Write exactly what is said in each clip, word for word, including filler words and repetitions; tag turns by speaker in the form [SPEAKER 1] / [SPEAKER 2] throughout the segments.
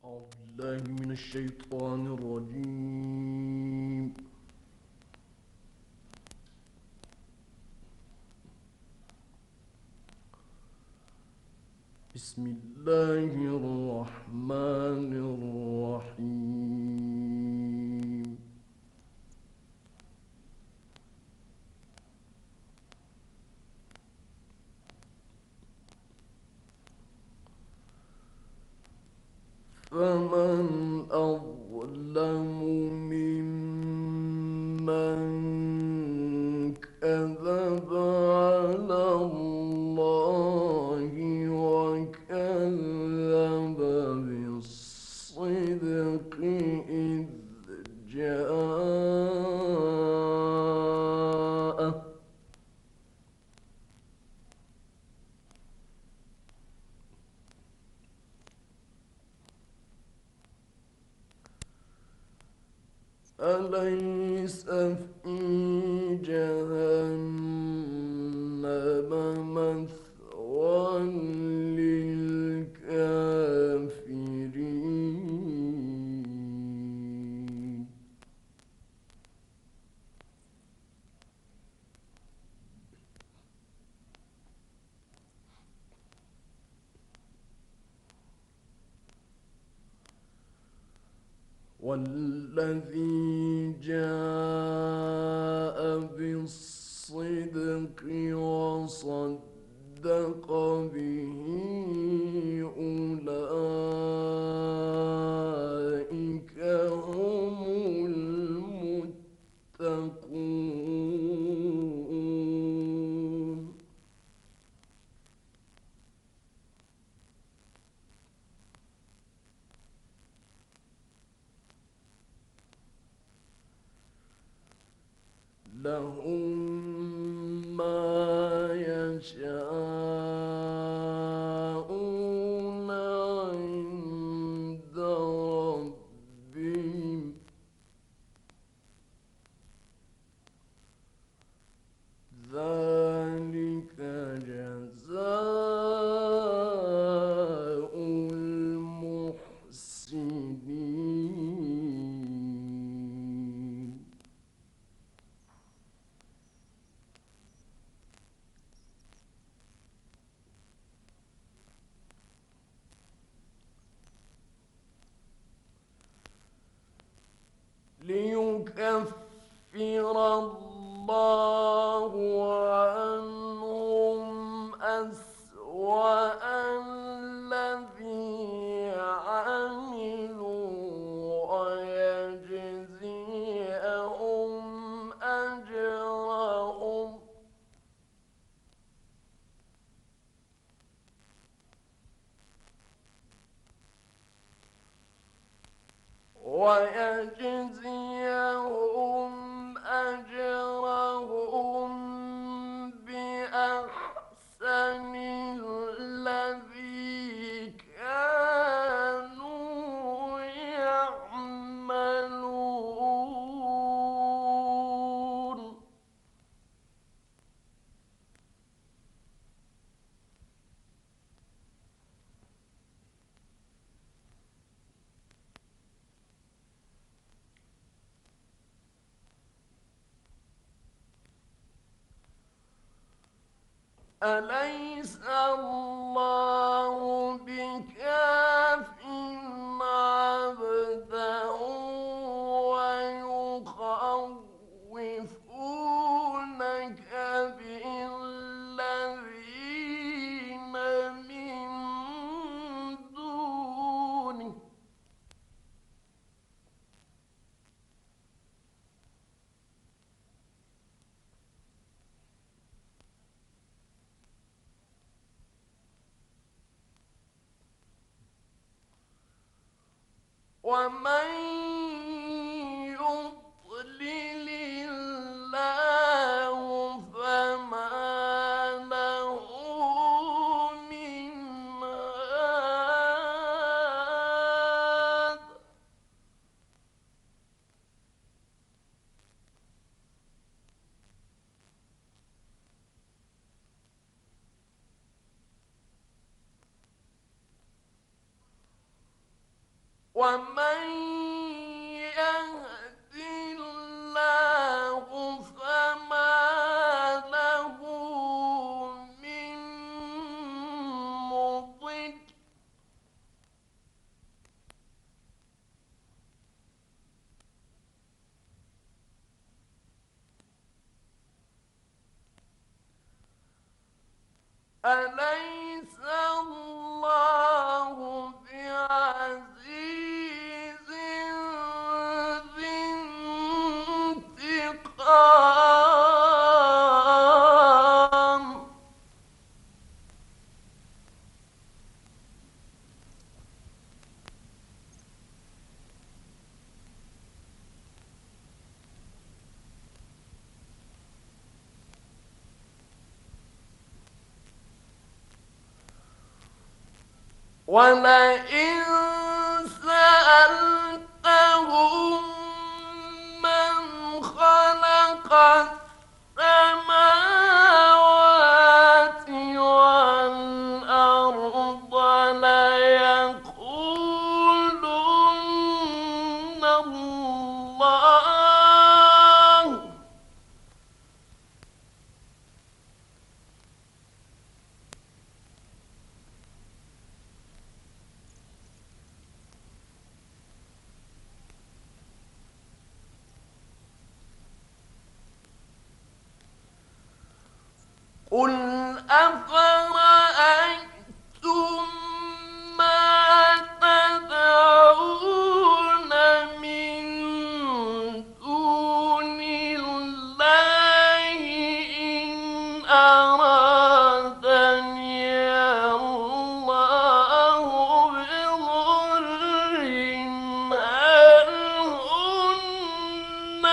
[SPEAKER 1] أعوذ بالله من الشيطان الرجيم. بسم الله الرحمن الرحيم. فمن أظلم ممن كذب على الله وكذب بالصدق إذ جاءه. أليس في جهنم مثوى للكافرين؟ والذي جاء بالصدق وصدق به أولئك هم المتقون. لهم ما يشاءون عند ربهم، ذلك جزاء المحسنين. ليكفر الله عنهم أسوأ الذي عملوا ويجزيهم أجرهم ويجزيهم أجرهم بأحسن الذي كانوا يعملون. أليس الله بكاف عبده ويخوفونك بالذين من دونه؟ ومن يضلل الله فما له من هاد. ومن يهد الله فما له من مضل أليس الله بعزيز ذي انتقام ولئن سألتهم من خلق السماوات والأرض ليقولن الله قل أفرأيتم ما تدعون من دون الله إن أرادني الله بضر هل هن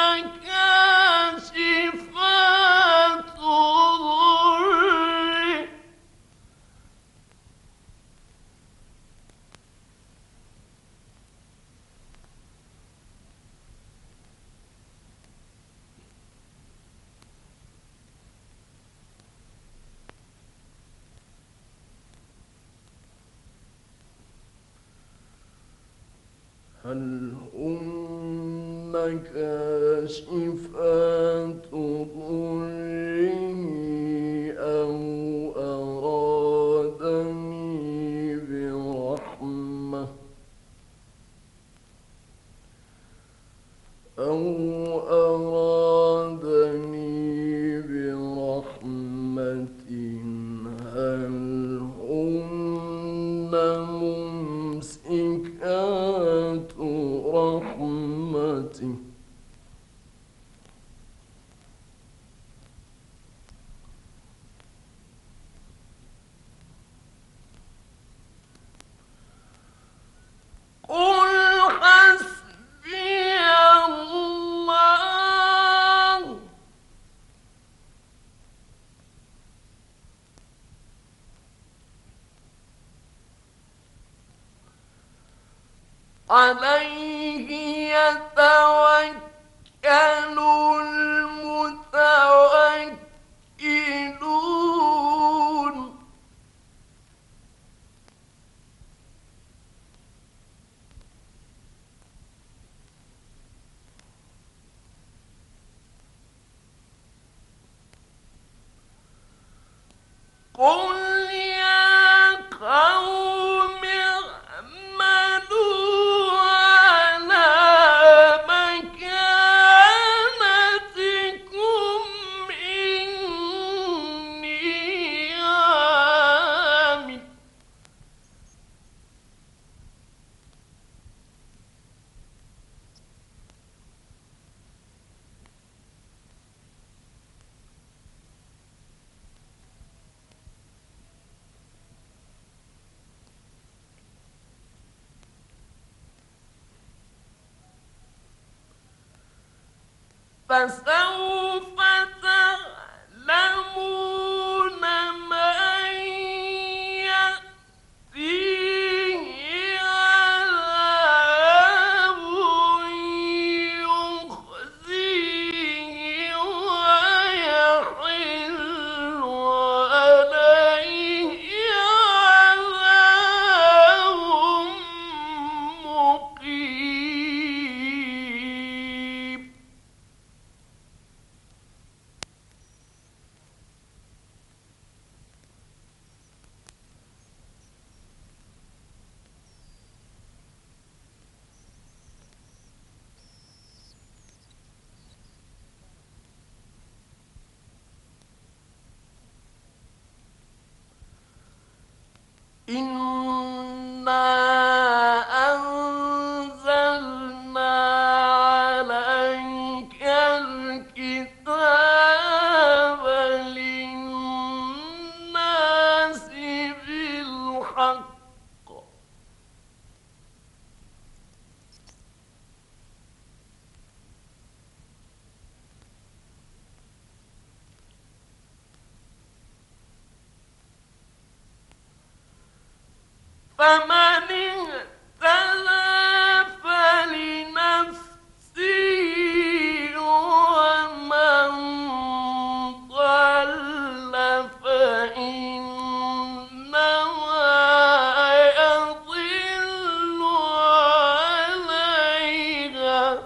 [SPEAKER 1] كاشفات ضره هل هن كاشفات ضره أو أرادني برحمة أو أرادني برحمة هل هن ممسكات رحمته قل حسبي الله عليه يتوكل المتوكلون قل يا قوم اعملوا على مكانتكم إني عامل فسوف تعلمون من يأتيه عذاب يخزيه ويحل عليه عذاب مقيم إنا أنزلنا عليك الكتاب للناس بالحق فمن اهتدى فلنفسه ومن ضل فإنما يضل عليها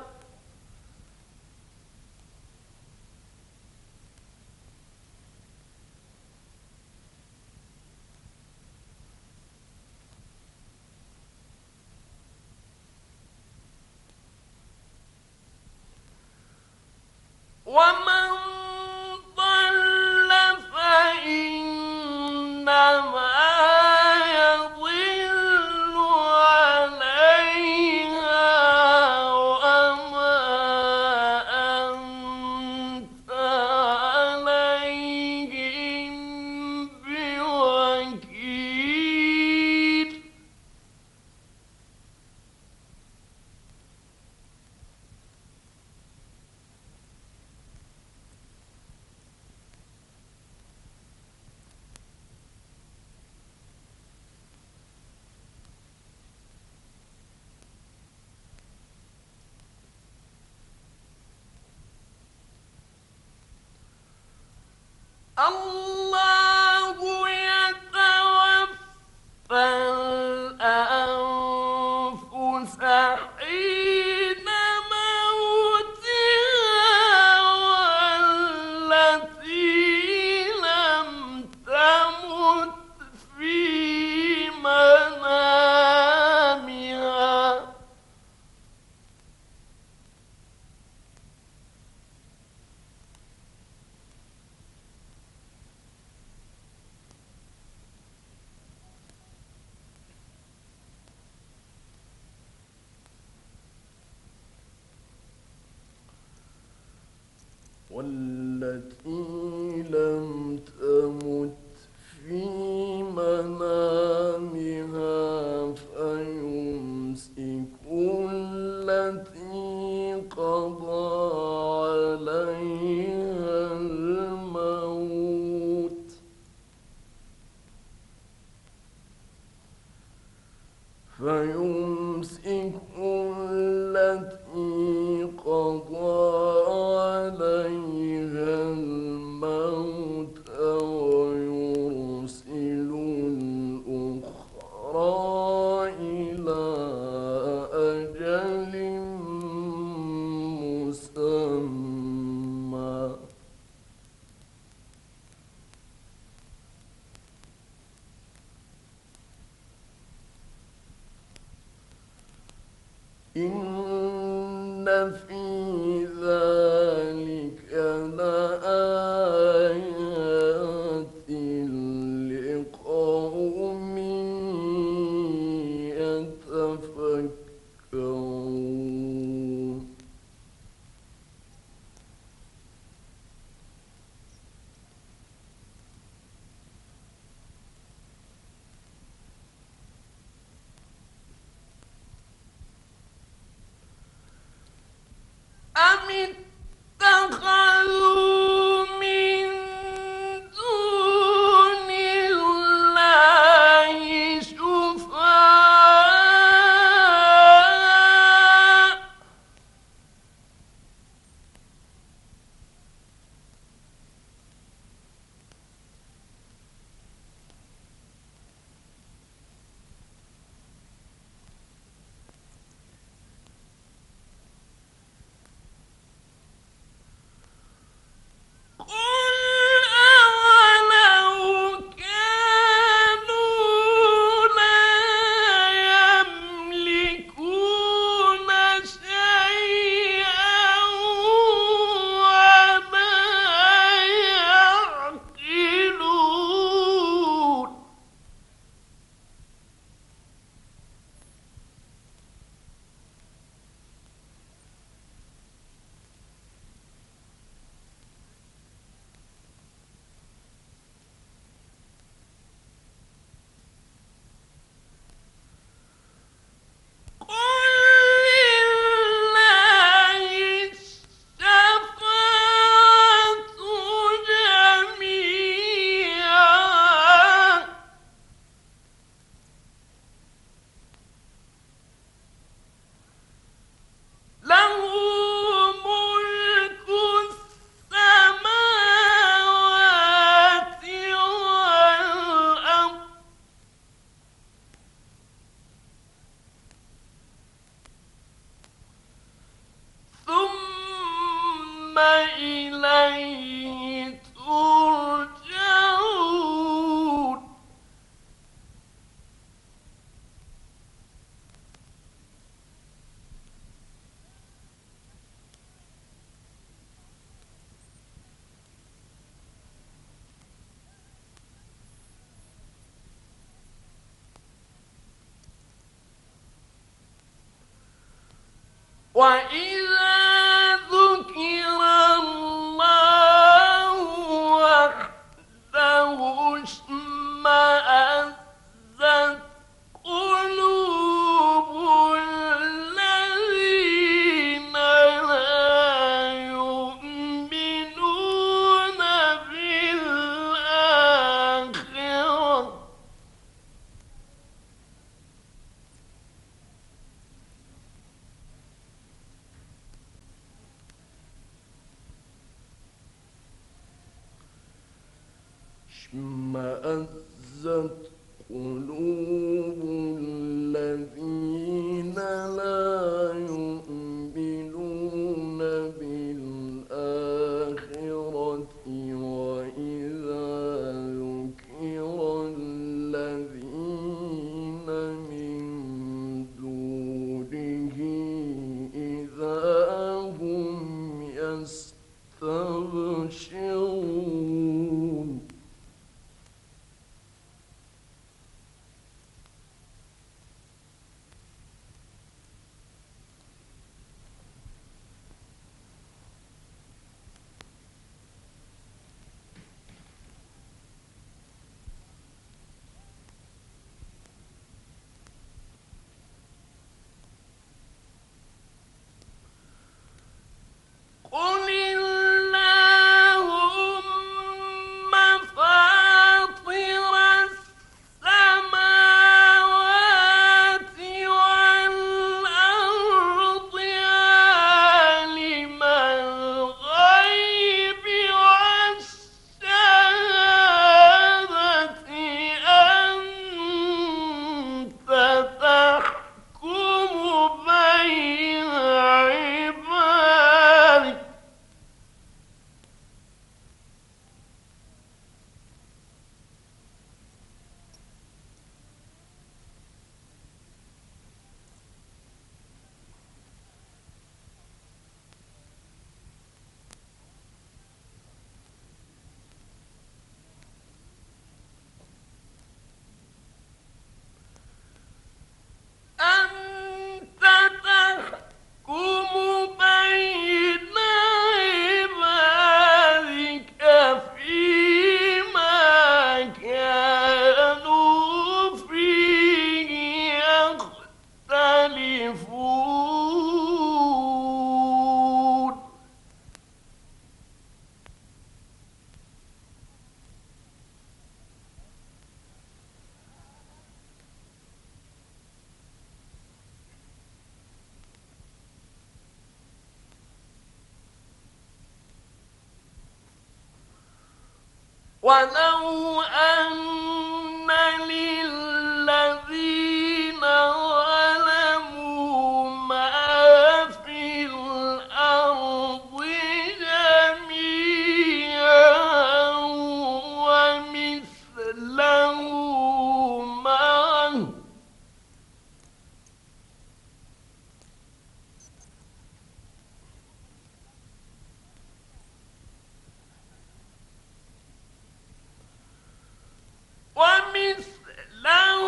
[SPEAKER 1] ومن ضل فإنما يضل عليها وما أنت عليهم بوكيل الله يتوفى الأنفس حين موتها والتي لم تمت في منامها والتي لم تمت في منامها فيمسك التي قضى عليها الموت فيمسك التي قضى عليها الموت ويرسل الأخرى إلى أجل مسمى إن في ذلك لآيات لقوم يتفكرون أم اتخذوا من دون الله شفعاء وإذا ذكر الله وحده اشمأزت قلوب الذين لا يؤمنون بالآخرة اشمأزت قلوب الذين لا يؤمنون بالآخرة وإذا ذكر الذين من دونه إذا هم يستبشرون قل اللهم فاطر السماوات والأرض عالم الغيب والشهادة أنت تحكم بين عبادك أنت تحكم بين عبادك فيما كانوا فيه يختلفون ولو أن للذين ظلموا ما في الأرض جميعا ومثله معه ومثله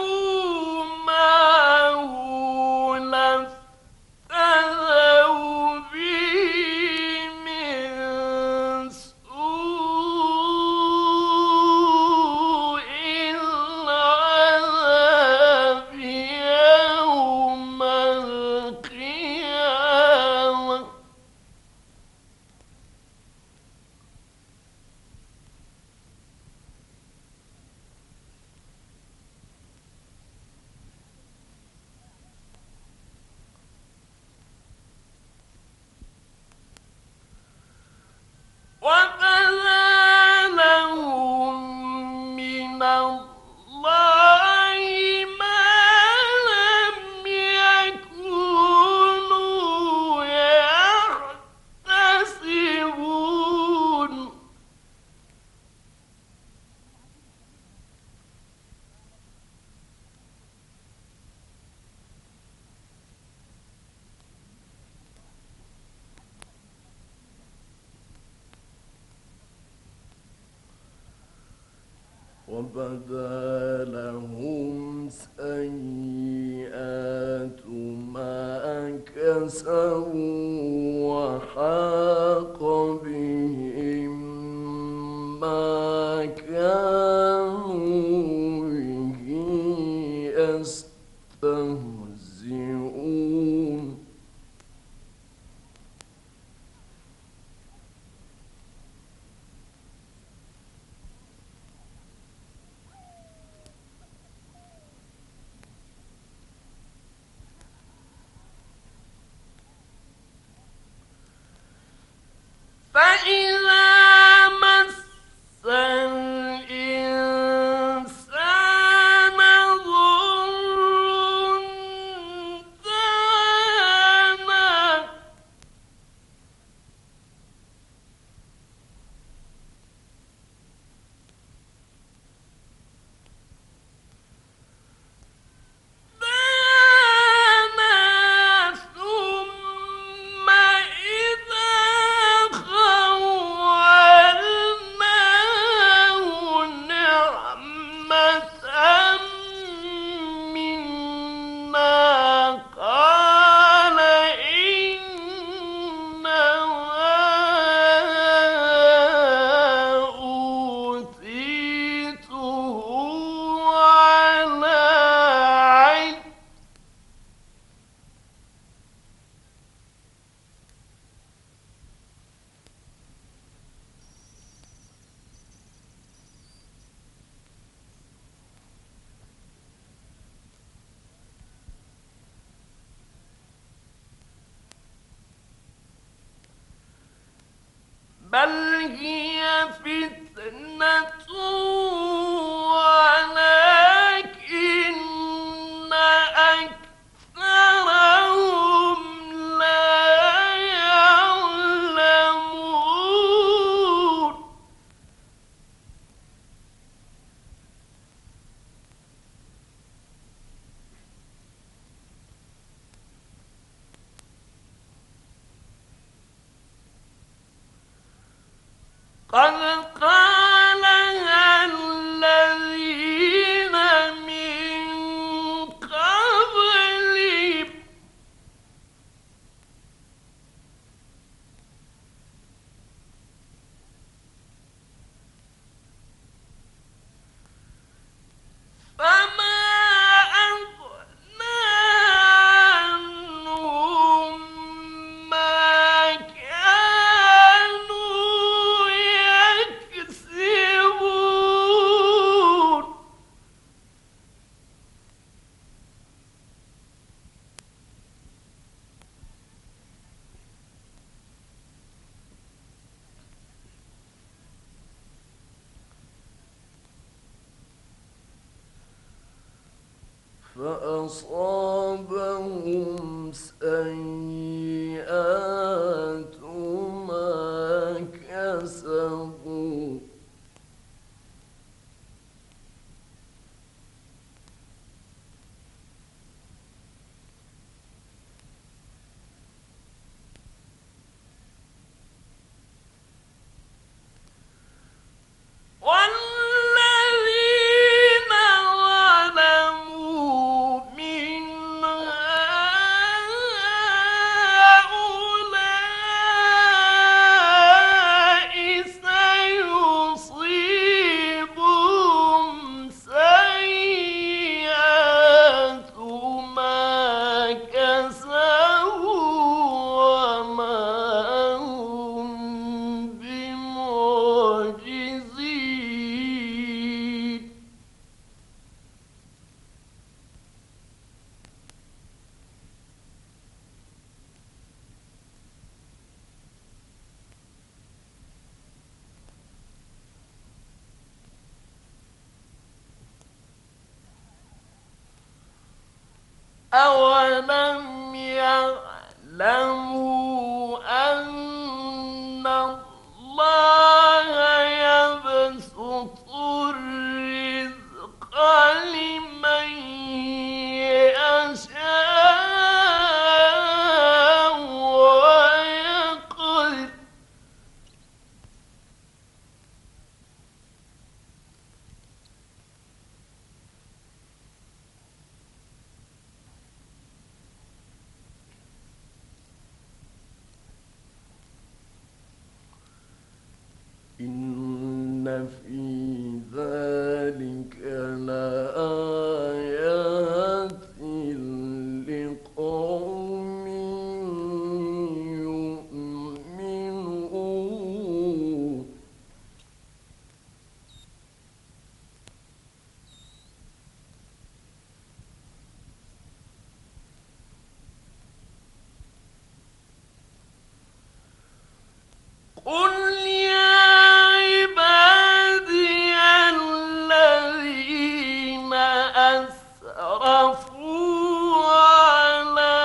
[SPEAKER 1] معه لافتدوا به من سوء العذاب يوم القيامة وبدا لهم من الله ما لم يكونوا يحتسبون وبدا لهم سيئات ما كسبوا كسبوا وحاق بهم ما كانوا به يستهزئون فإذا مس الإنسان ضر دعانا دعانا ثم إذا خولناه نعمة منا قال إنما أوتيته على علم بل هي فتنة ولكن أكثرهم لا يعلمون قد قالها الذين من قبلهم فما أغنى عنهم ما كانوا يكسبون فأصابهم سيئات ما كسبوا والذين ظلموا من هؤلاء سيصيبهم سيئات ما كسبوا وما هم بمعجزين أولم يعلموا أن الله يبسط الرزق لمن يشاء ويقدر في ذلك لآيات لقوم يؤمنون قل يا عبادي الذين أسرفوا على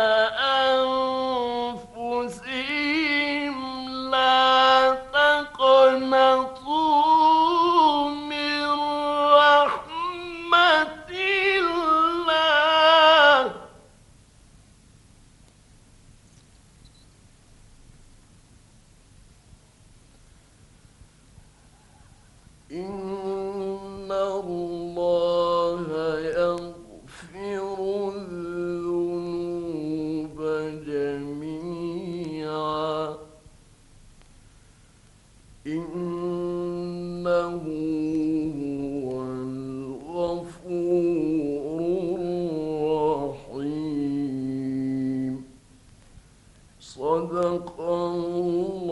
[SPEAKER 1] أنفسهم لا تقنطوا من رحمة الله إن الله يغفر الذنوب جميعا إنه هو الغفور الرحيم صدق الله